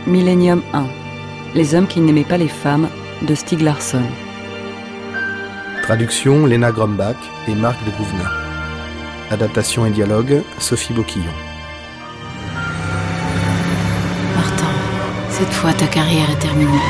Millennium 1. Les hommes qui n'aimaient pas les femmes de Stieg Larsson. Traduction Léna Grumbach et Marc de Gouvenet. Adaptation et dialogue Sophie Boquillon. Martin, cette fois ta carrière est terminée.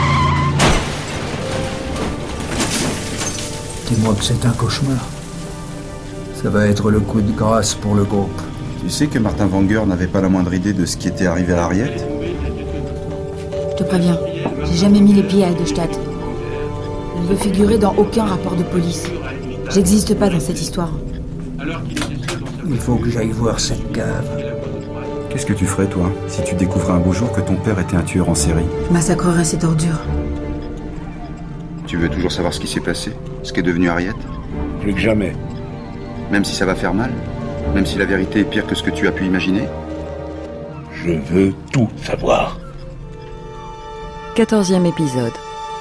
Dis-moi que c'est un cauchemar. Ça va être le coup de grâce pour le groupe. Tu sais que Martin Wenger n'avait pas la moindre idée de ce qui était arrivé à Harriet ? Je te préviens, j'ai jamais mis les pieds à Edelstadt. Je ne veux figurer dans aucun rapport de police. J'existe pas dans cette histoire. Il faut que j'aille voir cette cave. Qu'est-ce que tu ferais, toi, si tu découvrais un beau jour que ton père était un tueur en série ? Je massacrerai cette ordure. Tu veux toujours savoir ce qui s'est passé ? Ce qu'est devenu Harriet ? Plus que jamais. Même si ça va faire mal ? Même si la vérité est pire que ce que tu as pu imaginer ? Je veux tout savoir. 14e épisode.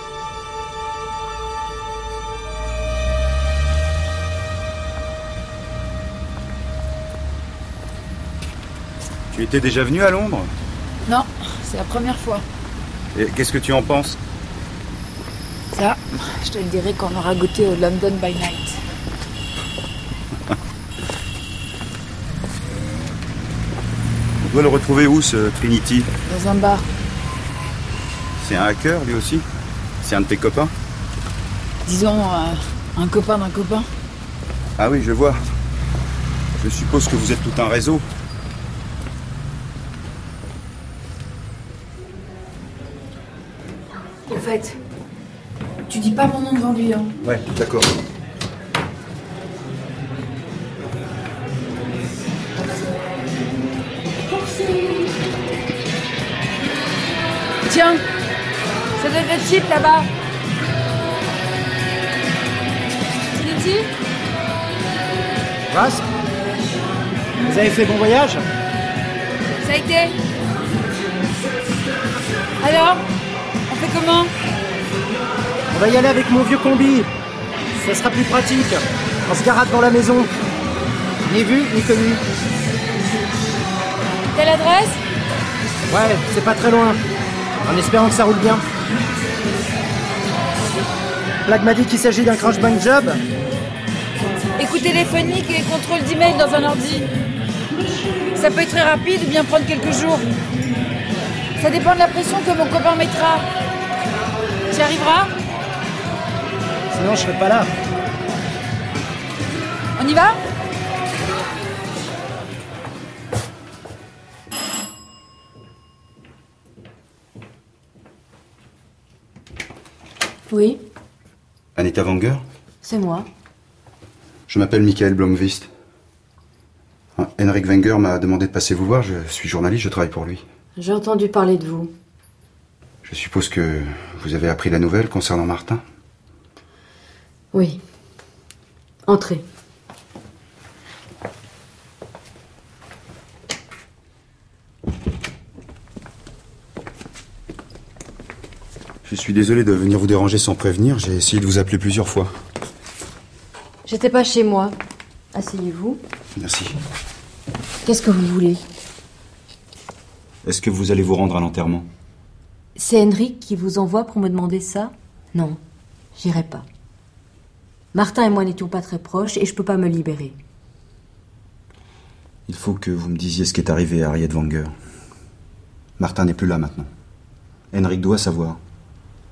Tu étais déjà venu à Londres ? Non, c'est la première fois. Et qu'est-ce que tu en penses ? Ça, je te le dirai quand on aura goûté au London by Night. On doit le retrouver où, ce Trinity ? Dans un bar. C'est un hacker, lui aussi ? C'est un de tes copains ? Disons, un copain d'un copain. Ah oui, je vois. Je suppose que vous êtes tout un réseau. Au fait, tu dis pas mon nom devant lui, hein. Ouais, d'accord. Tiens, ça devrait être cheap là-bas. Trinity ? Rask, vous avez fait bon voyage ? Ça a été ? Alors ? On fait comment ? On va y aller avec mon vieux combi. Ça sera plus pratique. On se garera devant la maison. Ni vu, ni connu. Quelle adresse ? Ouais, c'est pas très loin. En espérant que ça roule bien. Black m'a dit qu'il s'agit d'un crash bank job. Écoute téléphonique et contrôle d'email dans un ordi. Ça peut être très rapide ou bien prendre quelques jours. Ça dépend de la pression que mon copain mettra. Tu y arriveras ? Sinon, je serai pas là. On y va ? Oui, Anita Wenger ? c'est moi. Je m'appelle Michael Blomqvist. Henrik Wenger m'a demandé de passer vous voir. Je suis journaliste, je travaille pour lui. J'ai entendu parler de vous. Je suppose que vous avez appris la nouvelle concernant Martin ? Oui. Entrez. Je suis désolé de venir vous déranger sans prévenir. J'ai essayé de vous appeler plusieurs fois. J'étais pas chez moi. Asseyez-vous. Merci. Qu'est-ce que vous voulez ? Est-ce que vous allez vous rendre à l'enterrement ? C'est Henrik qui vous envoie pour me demander ça ? Non, j'irai pas. Martin et moi n'étions pas très proches et je peux pas me libérer. Il faut que vous me disiez ce qui est arrivé à Harriet Wenger. Martin n'est plus là maintenant. Henrik doit savoir. Harriet ?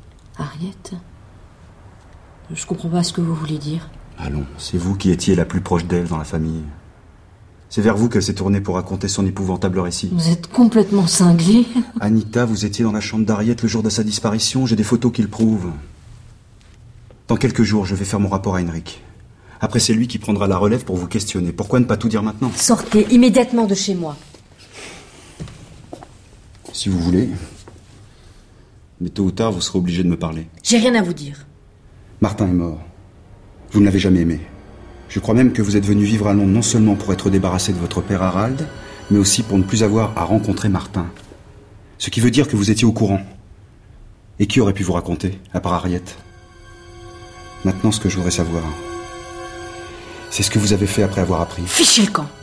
Je comprends pas ce que vous voulez dire. Allons, c'est vous qui étiez la plus proche d'elle dans la famille. C'est vers vous qu'elle s'est tournée pour raconter son épouvantable récit. Vous êtes complètement cinglé. Anita, vous étiez dans la chambre d'Harriet le jour de sa disparition. J'ai des photos qui le prouvent. Dans quelques jours, je vais faire mon rapport à Henrik. Après, c'est lui qui prendra la relève pour vous questionner. Pourquoi ne pas tout dire maintenant ? Sortez immédiatement de chez moi. Si vous voulez. Mais tôt ou tard, vous serez obligé de me parler. J'ai rien à vous dire. Martin est mort. Vous ne l'avez jamais aimé. Je crois même que vous êtes venu vivre à Londres non seulement pour être débarrassé de votre père Harald, mais aussi pour ne plus avoir à rencontrer Martin. Ce qui veut dire que vous étiez au courant. Et qui aurait pu vous raconter, à part Harriet ? Maintenant, ce que je voudrais savoir, c'est ce que vous avez fait après avoir appris. Fichez le camp.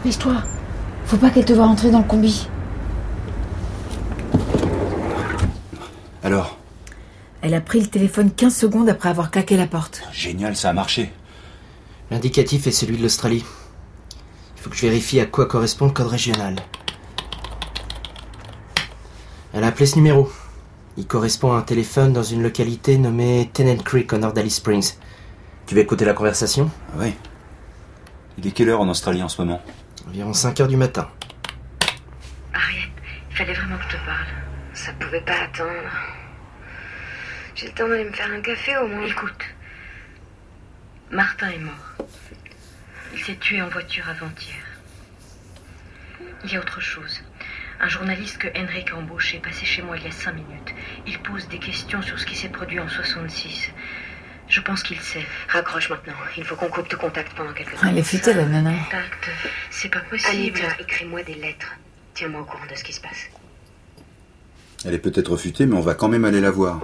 dépêche-toi. Faut pas qu'elle te voie rentrer dans le combi. Alors ? Elle a pris le téléphone 15 secondes après avoir claqué la porte. Génial, ça a marché. L'indicatif est celui de l'Australie. Il faut que je vérifie à quoi correspond le code régional. Elle a appelé ce numéro. Il correspond à un téléphone dans une localité nommée Tennant Creek au nord d'Alice Springs. Tu veux écouter la conversation ? Ah ouais. Il est quelle heure en Australie en ce moment ? Environ 5h du matin. Harriet, il fallait vraiment que je te parle. Ça pouvait pas attendre. J'ai le temps d'aller me faire un café au moins. Écoute, Martin est mort. Il s'est tué en voiture avant-hier. Il y a autre chose. Un journaliste que Henrik a embauché est passé chez moi il y a 5 minutes. Il pose des questions sur ce qui s'est produit en 66. Je pense qu'il sait. Raccroche maintenant. Il faut qu'on coupe de contact pendant quelques temps. Elle est futée, la nana. Contact, c'est pas possible. Anita, écris-moi des lettres. Tiens-moi au courant de ce qui se passe. Elle est peut-être futée, mais on va quand même aller la voir.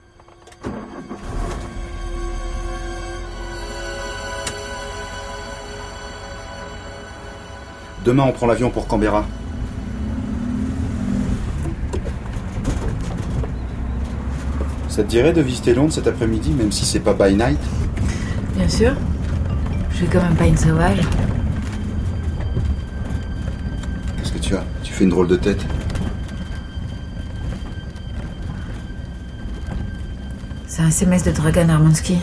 Demain, on prend l'avion pour Canberra. Ça te dirait de visiter Londres cet après-midi, même si c'est pas by night ? Bien sûr. Je suis quand même pas une sauvage. Qu'est-ce que tu as ? Tu fais une drôle de tête. C'est un SMS de Dragan Armansky.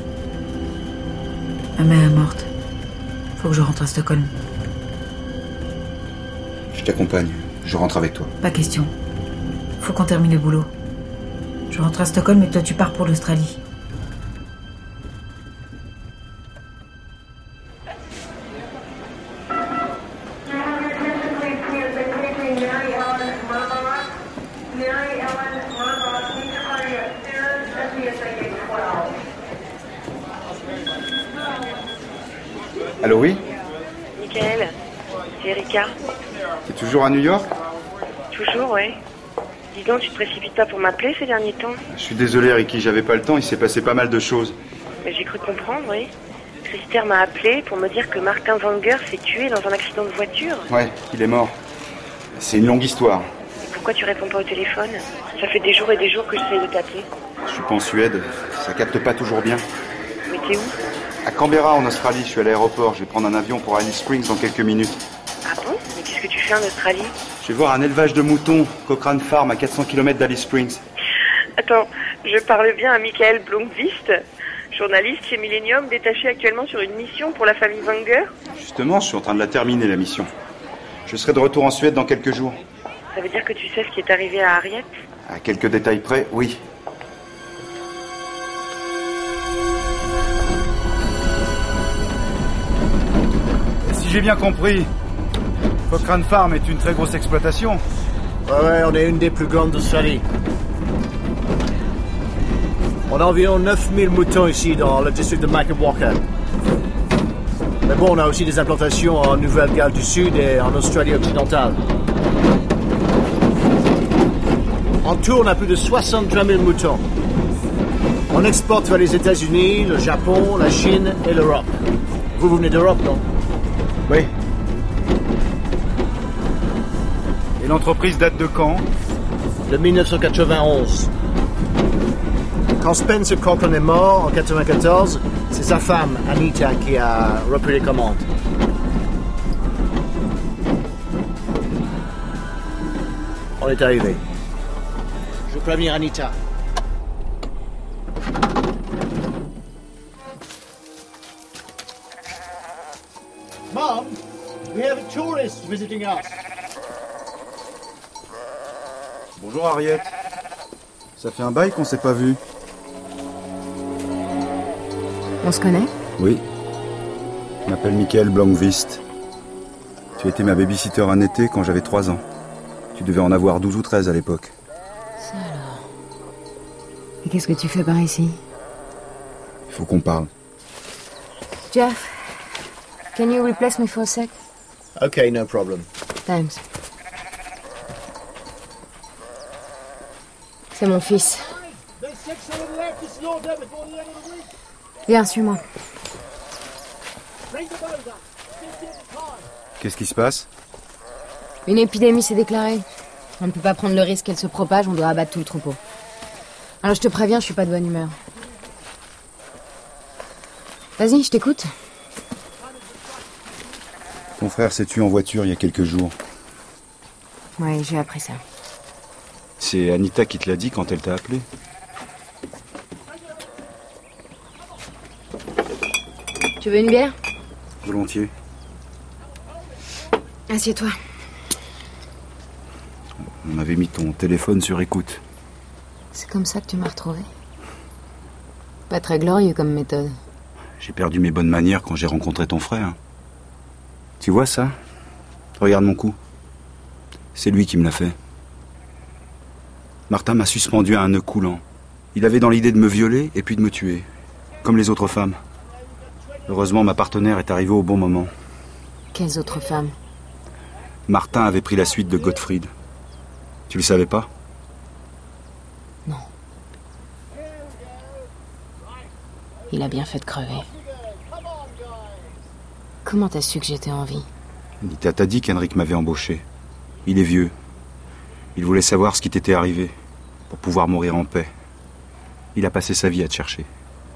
Ma mère est morte. Faut que je rentre à Stockholm. Je t'accompagne. Je rentre avec toi. Pas question. Faut qu'on termine le boulot. Je rentre à Stockholm et toi tu pars pour l'Australie. Allô, oui ? Michael, c'est Erika. T'es toujours à New York ? Toujours, ouais. Dis donc, tu te précipites pas pour m'appeler ces derniers temps ? Je suis désolé, Ricky, j'avais pas le temps, il s'est passé pas mal de choses. Mais j'ai cru comprendre, oui. Christer m'a appelé pour me dire que Martin Wanger s'est tué dans un accident de voiture. Ouais, il est mort. C'est une longue histoire. Et pourquoi tu réponds pas au téléphone ? Ça fait des jours et des jours que j'essaye de t'appeler. Je suis pas en Suède, ça capte pas toujours bien. Mais t'es où ? À Canberra, en Australie, je suis à l'aéroport. Je vais prendre un avion pour Alice Springs dans quelques minutes. Ah bon ? Mais qu'est-ce que tu fais en Australie ? Je vais voir un élevage de moutons, Cochrane Farm, à 400 km d'Alice Springs. Attends, je parle bien à Michael Blomqvist, journaliste chez Millennium, détaché actuellement sur une mission pour la famille Wanger. Justement, je suis en train de la terminer, la mission. Je serai de retour en Suède dans quelques jours. Ça veut dire que tu sais ce qui est arrivé à Harriet ? À quelques détails près, oui. Si j'ai bien compris, Cochrane Farm est une très grosse exploitation. Ouais, on est une des plus grandes d'Australie. On a environ 9000 moutons ici dans le district de Micah-Walker. Mais bon, on a aussi des implantations en Nouvelle-Galles du Sud et en Australie occidentale. En tout, on a plus de 63 000 moutons. On exporte vers les États-Unis, le Japon, la Chine et l'Europe. Vous venez d'Europe, non ? Oui. Et l'entreprise date de quand ? De 1991. Quand Spencer Cochrane est mort en 1994, c'est sa femme, Anita, qui a repris les commandes. On est arrivé. Je veux prévenir Anita. Mom, we have a tourist visiting us. Bonjour Harriet. Ça fait un bail qu'on s'est pas vu. On se connaît ? Oui. Je m'appelle Michael Blomqvist. Tu as été ma babysitter un été quand j'avais 3 ans. Tu devais en avoir 12 ou 13 à l'époque. Ça alors. Et qu'est-ce que tu fais par ici ? Il faut qu'on parle. Jeff, can you replace me for a sec? Okay, no problem. Thanks. C'est mon fils. Viens, suis-moi. Qu'est-ce qui se passe? Une épidémie s'est déclarée. On ne peut pas prendre le risque qu'elle se propage, on doit abattre tout le troupeau. Alors je te préviens, je suis pas de bonne humeur. Vas-y, je t'écoute. Ton frère s'est tué en voiture il y a quelques jours. Ouais, j'ai appris ça. C'est Anita qui te l'a dit quand elle t'a appelé. Tu veux une bière? Volontiers. Assieds-toi. On avait mis ton téléphone sur écoute. C'est comme ça que tu m'as retrouvé. Pas très glorieux comme méthode. J'ai perdu mes bonnes manières quand j'ai rencontré ton frère. Tu vois ça? Regarde mon cou. C'est lui qui me l'a fait. Martin m'a suspendu à un nœud coulant. Il avait dans l'idée de me violer et puis de me tuer. Comme les autres femmes. Heureusement, ma partenaire est arrivée au bon moment. Quelles autres femmes? Martin avait pris la suite de Gottfried. Tu le savais pas? Non. Il a bien fait de crever. Comment t'as su que j'étais en vie? Anita t'a dit qu'Henrik m'avait embauché. Il est vieux. Il voulait savoir ce qui t'était arrivé, pour pouvoir mourir en paix. Il a passé sa vie à te chercher.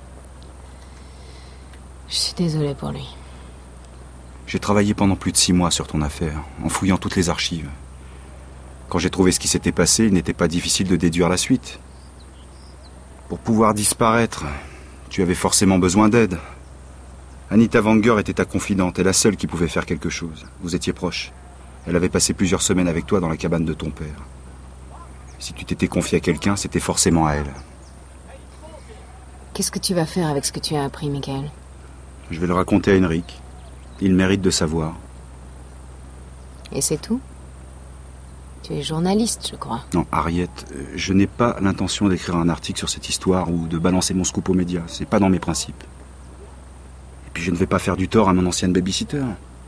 Je suis désolée pour lui. J'ai travaillé pendant plus de 6 mois sur ton affaire, en fouillant toutes les archives. Quand j'ai trouvé ce qui s'était passé, il n'était pas difficile de déduire la suite. Pour pouvoir disparaître, tu avais forcément besoin d'aide. Anita Wenger était ta confidente et la seule qui pouvait faire quelque chose. Vous étiez proches. Elle avait passé plusieurs semaines avec toi dans la cabane de ton père. Si tu t'étais confié à quelqu'un, c'était forcément à elle. Qu'est-ce que tu vas faire avec ce que tu as appris, Michael? Je vais le raconter à Henrik. Il mérite de savoir. Et c'est tout? Tu es journaliste, je crois. Non, Harriet, je n'ai pas l'intention d'écrire un article sur cette histoire ou de balancer mon scoop aux médias. C'est pas dans mes principes. Et puis je ne vais pas faire du tort à mon ancienne babysitter.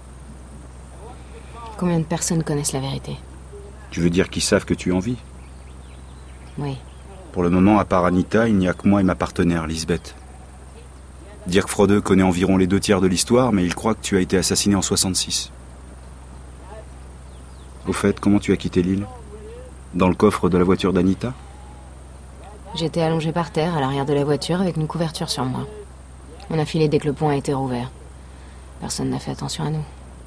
Combien de personnes connaissent la vérité? Tu veux dire qu'ils savent que tu es en vie? Oui. Pour le moment, à part Anita, il n'y a que moi et ma partenaire, Lisbeth. Dirk Frode connaît environ les 2/3 de l'histoire, mais il croit que tu as été assassiné en 66. Au fait, comment tu as quitté l'île? Dans le coffre de la voiture d'Anita? J'étais allongée par terre, à l'arrière de la voiture, avec une couverture sur moi. On a filé dès que le pont a été rouvert. Personne n'a fait attention à nous.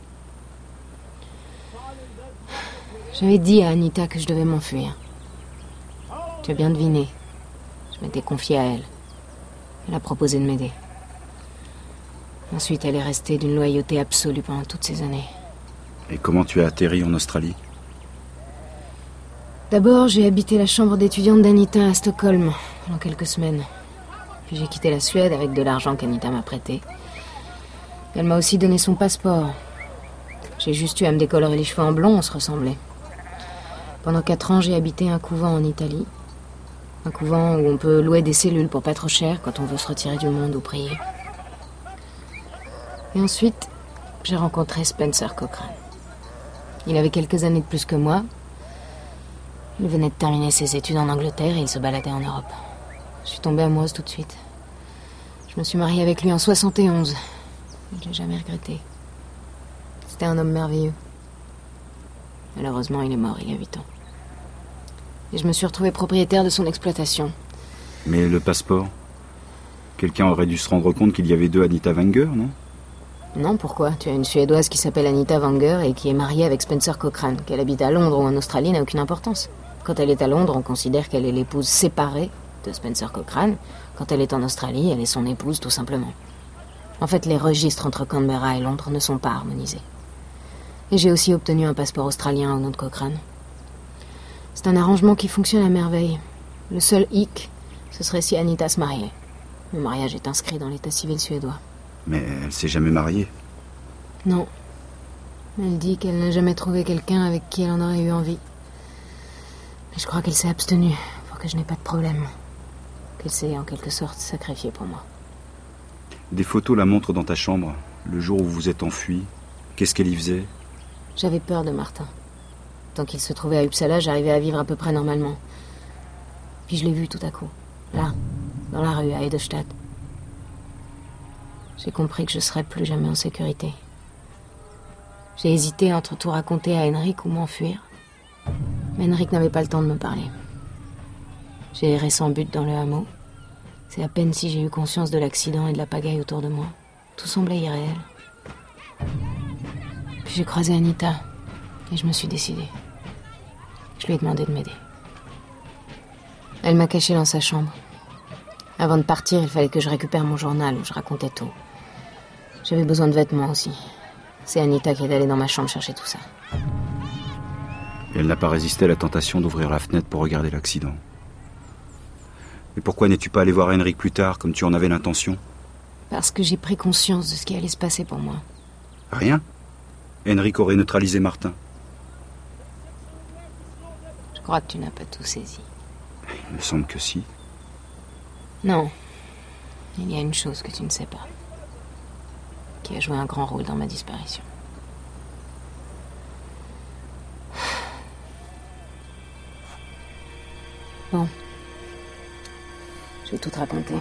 J'avais dit à Anita que je devais m'enfuir. Tu as bien deviné. Je m'étais confiée à elle. Elle a proposé de m'aider. Ensuite, elle est restée d'une loyauté absolue pendant toutes ces années. Et comment tu as atterri en Australie? D'abord, j'ai habité la chambre d'étudiante d'Anita à Stockholm pendant quelques semaines. Puis j'ai quitté la Suède avec de l'argent qu'Anita m'a prêté. Elle m'a aussi donné son passeport. J'ai juste eu à me décolorer les cheveux en blond, on se ressemblait. Pendant 4 ans, j'ai habité un couvent en Italie. Un couvent où on peut louer des cellules pour pas trop cher quand on veut se retirer du monde ou prier. Et ensuite, j'ai rencontré Spencer Cochrane. Il avait quelques années de plus que moi. Il venait de terminer ses études en Angleterre et il se baladait en Europe. Je suis tombée amoureuse tout de suite. Je me suis mariée avec lui en 71. Je l'ai jamais regretté. C'était un homme merveilleux. Malheureusement, il est mort il y a 8 ans. Et je me suis retrouvée propriétaire de son exploitation. Mais le passeport? Quelqu'un aurait dû se rendre compte qu'il y avait 2 Anita Wenger, non? Non, pourquoi? Tu as une Suédoise qui s'appelle Anita Wenger et qui est mariée avec Spencer Cochrane. Qu'elle habite à Londres ou en Australie n'a aucune importance. Quand elle est à Londres, on considère qu'elle est l'épouse séparée de Spencer Cochrane. Quand elle est en Australie, elle est son épouse, tout simplement. En fait, les registres entre Canberra et Londres ne sont pas harmonisés. Et j'ai aussi obtenu un passeport australien au nom de Cochrane. C'est un arrangement qui fonctionne à merveille. Le seul hic, ce serait si Anita se mariait. Le mariage est inscrit dans l'état civil suédois. Mais elle s'est jamais mariée. Non. Elle dit qu'elle n'a jamais trouvé quelqu'un avec qui elle en aurait eu envie. Mais je crois qu'elle s'est abstenue pour que je n'ai pas de problème. Qu'elle s'est en quelque sorte sacrifiée pour moi. Des photos la montrent dans ta chambre, le jour où vous vous êtes enfui. Qu'est-ce qu'elle y faisait? J'avais peur de Martin. Tant qu'il se trouvait à Uppsala, j'arrivais à vivre à peu près normalement. Puis je l'ai vu tout à coup, là, dans la rue, à Edelstadt. J'ai compris que je serais plus jamais en sécurité. J'ai hésité entre tout raconter à Henrik ou m'enfuir. Mais Henrik n'avait pas le temps de me parler. J'ai erré sans but dans le hameau. C'est à peine si j'ai eu conscience de l'accident et de la pagaille autour de moi. Tout semblait irréel. Puis j'ai croisé Anita et je me suis décidée. Je lui ai demandé de m'aider. Elle m'a cachée dans sa chambre. Avant de partir, il fallait que je récupère mon journal où je racontais tout. J'avais besoin de vêtements aussi. C'est Anita qui est allée dans ma chambre chercher tout ça. Elle n'a pas résisté à la tentation d'ouvrir la fenêtre pour regarder l'accident. Et pourquoi n'es-tu pas allé voir Henrik plus tard, comme tu en avais l'intention? Parce que j'ai pris conscience de ce qui allait se passer pour moi. Rien. Henrik aurait neutralisé Martin. Je crois que tu n'as pas tout saisi. Il me semble que si. Non. Il y a une chose que tu ne sais pas. Qui a joué un grand rôle dans ma disparition. Bon. Je vais tout te raconter.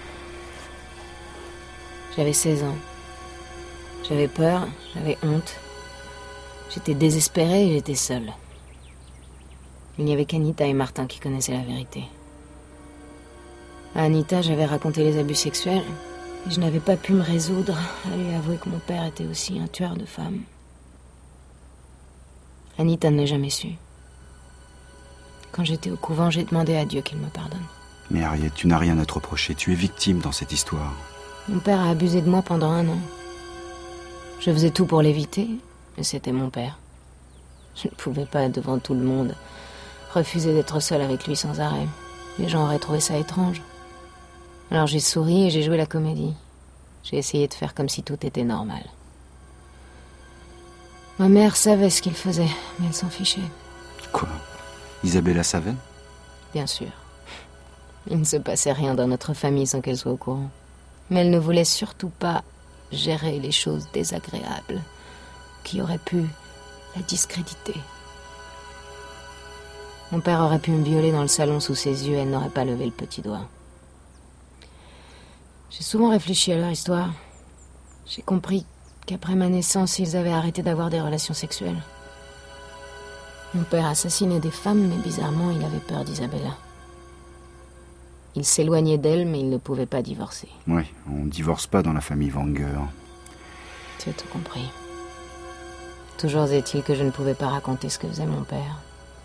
J'avais 16 ans. J'avais peur, j'avais honte. J'étais désespérée et j'étais seule. Il n'y avait qu'Anita et Martin qui connaissaient la vérité. À Anita, j'avais raconté les abus sexuels et je n'avais pas pu me résoudre à lui avouer que mon père était aussi un tueur de femmes. Anita ne l'a jamais su. Quand j'étais au couvent, j'ai demandé à Dieu qu'il me pardonne. Mais Harriet, tu n'as rien à te reprocher. Tu es victime dans cette histoire. Mon père a abusé de moi pendant 1 an. Je faisais tout pour l'éviter, mais c'était mon père. Je ne pouvais pas, devant tout le monde, refuser d'être seule avec lui sans arrêt. Les gens auraient trouvé ça étrange. Alors j'ai souri et j'ai joué la comédie. J'ai essayé de faire comme si tout était normal. Ma mère savait ce qu'il faisait, mais elle s'en fichait. Quoi? Isabella savait? Bien sûr. Il ne se passait rien dans notre famille sans qu'elle soit au courant. Mais elle ne voulait surtout pas gérer les choses désagréables qui auraient pu la discréditer. Mon père aurait pu me violer dans le salon sous ses yeux et elle n'aurait pas levé le petit doigt. J'ai souvent réfléchi à leur histoire. J'ai compris qu'après ma naissance, ils avaient arrêté d'avoir des relations sexuelles. Mon père assassinait des femmes, mais bizarrement, il avait peur d'Isabella. Il s'éloignait d'elle, mais il ne pouvait pas divorcer. Oui, on ne divorce pas dans la famille Wenger. Tu as tout compris. Toujours est-il que je ne pouvais pas raconter ce que faisait mon père.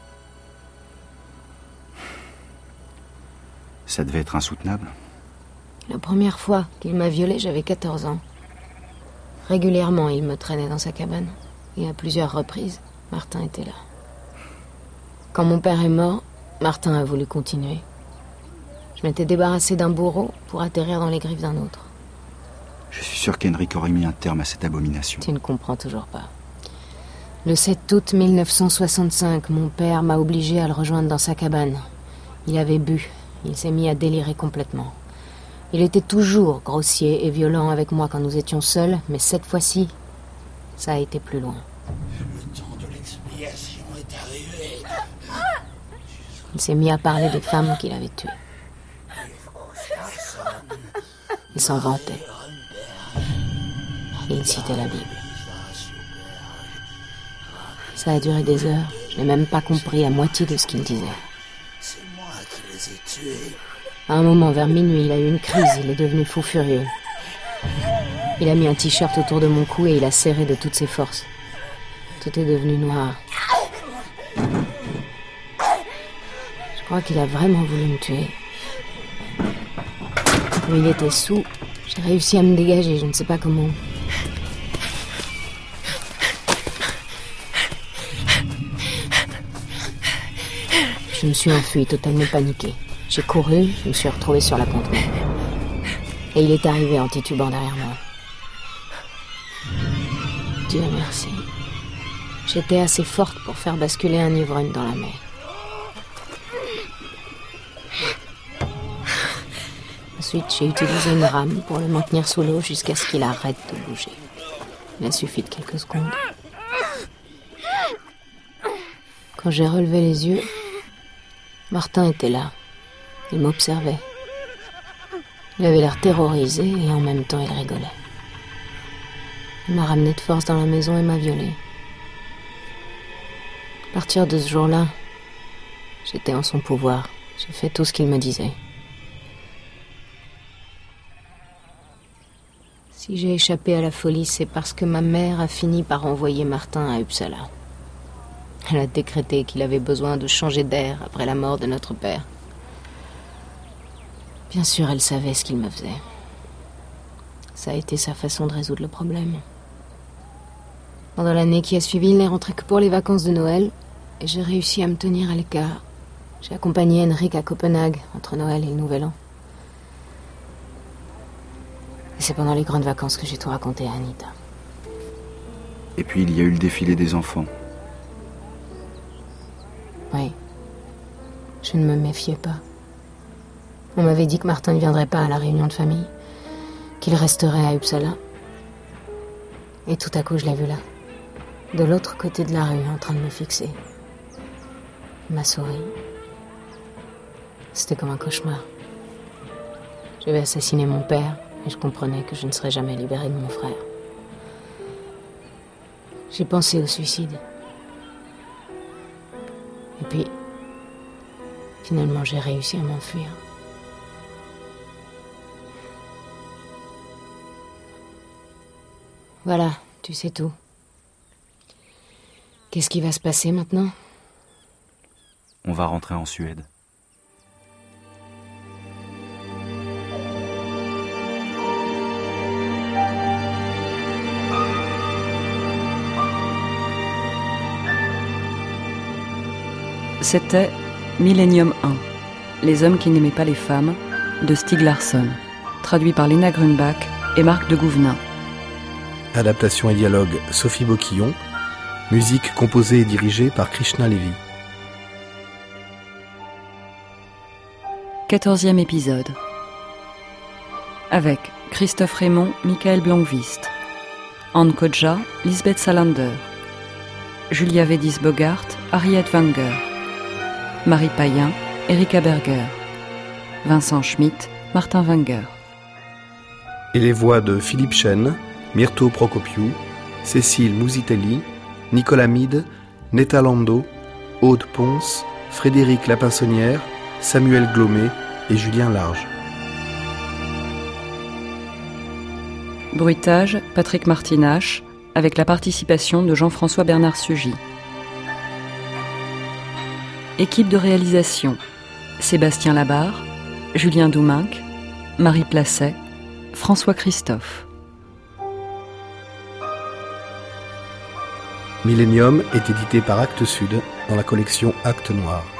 Ça devait être insoutenable. La première fois qu'il m'a violée, j'avais 14 ans. Régulièrement, il me traînait dans sa cabane. Et à plusieurs reprises, Martin était là. Quand mon père est mort, Martin a voulu continuer. Je m'étais débarrassée d'un bourreau pour atterrir dans les griffes d'un autre. Je suis sûr qu'Henrik aurait mis un terme à cette abomination. Tu ne comprends toujours pas. Le 7 août 1965, mon père m'a obligée à le rejoindre dans sa cabane. Il avait bu. Il s'est mis à délirer complètement. Il était toujours grossier et violent avec moi quand nous étions seuls, mais cette fois-ci, ça a été plus loin. Le temps de l'expiation est arrivé. Il s'est mis à parler des femmes qu'il avait tuées. Il s'en vantait. Et il citait la Bible. Ça a duré des heures. Je n'ai même pas compris la moitié de ce qu'il disait. C'est moi qui les ai tués. À un moment, vers minuit, il a eu une crise. Il est devenu fou furieux. Il a mis un t-shirt autour de mon cou et il a serré de toutes ses forces. Tout est devenu noir. Je crois qu'il a vraiment voulu me tuer. Quand il était sous, j'ai réussi à me dégager, je ne sais pas comment. Je me suis enfuie, totalement paniquée. J'ai couru, je me suis retrouvée sur la contenue. Et il est arrivé en titubant derrière moi. Dieu merci. J'étais assez forte pour faire basculer un ivrogne dans la mer. Ensuite, j'ai utilisé une rame pour le maintenir sous l'eau jusqu'à ce qu'il arrête de bouger. Il a suffi de quelques secondes. Quand j'ai relevé les yeux, Martin était là. Il m'observait. Il avait l'air terrorisé et en même temps il rigolait. Il m'a ramené de force dans la maison et m'a violée. À partir de ce jour-là, j'étais en son pouvoir. J'ai fait tout ce qu'il me disait. Si j'ai échappé à la folie, c'est parce que ma mère a fini par envoyer Martin à Uppsala. Elle a décrété qu'il avait besoin de changer d'air après la mort de notre père. Bien sûr, elle savait ce qu'il me faisait. Ça a été sa façon de résoudre le problème. Pendant l'année qui a suivi, il n'est rentré que pour les vacances de Noël, et j'ai réussi à me tenir à l'écart. J'ai accompagné Henrik à Copenhague, entre Noël et le Nouvel An. Et c'est pendant les grandes vacances que j'ai tout raconté à Anita. Et puis il y a eu le défilé des enfants. Oui. Je ne me méfiais pas. On m'avait dit que Martin ne viendrait pas à la réunion de famille, qu'il resterait à Uppsala. Et tout à coup, je l'ai vu là, de l'autre côté de la rue, en train de me fixer. Il m'a souri. C'était comme un cauchemar. J'avais assassiné mon père, et je comprenais que je ne serais jamais libérée de mon frère. J'ai pensé au suicide. Et puis, finalement, j'ai réussi à m'enfuir. Voilà, tu sais tout. Qu'est-ce qui va se passer maintenant ? On va rentrer en Suède. C'était Millennium 1, Les hommes qui n'aimaient pas les femmes, de Stieg Larsson, traduit par Lena Grunbach et Marc de Gouvenin. Adaptation et dialogue Sophie Boquillon. Musique composée et dirigée par Krishna Levy. 14e épisode. Avec Christophe Raymond, Michael Blomqvist, Anne Kodja, Lisbeth Salander, Julia Wedis-Bogart, Harriet Wenger, Marie Payen, Erika Berger, Vincent Schmitt, Martin Wenger. Et les voix de Philippe Chen, Myrto Procopiou, Cécile Mousitelli, Nicolas Mide, Netta Lando, Aude Ponce, Frédéric Lapinsonnière, Samuel Glomé et Julien Large. Bruitage, Patrick Martinache, avec la participation de Jean-François Bernard Sugy. Équipe de réalisation, Sébastien Labarre, Julien Douminc, Marie Placet, François Christophe. Millennium est édité par Actes Sud dans la collection Actes Noirs.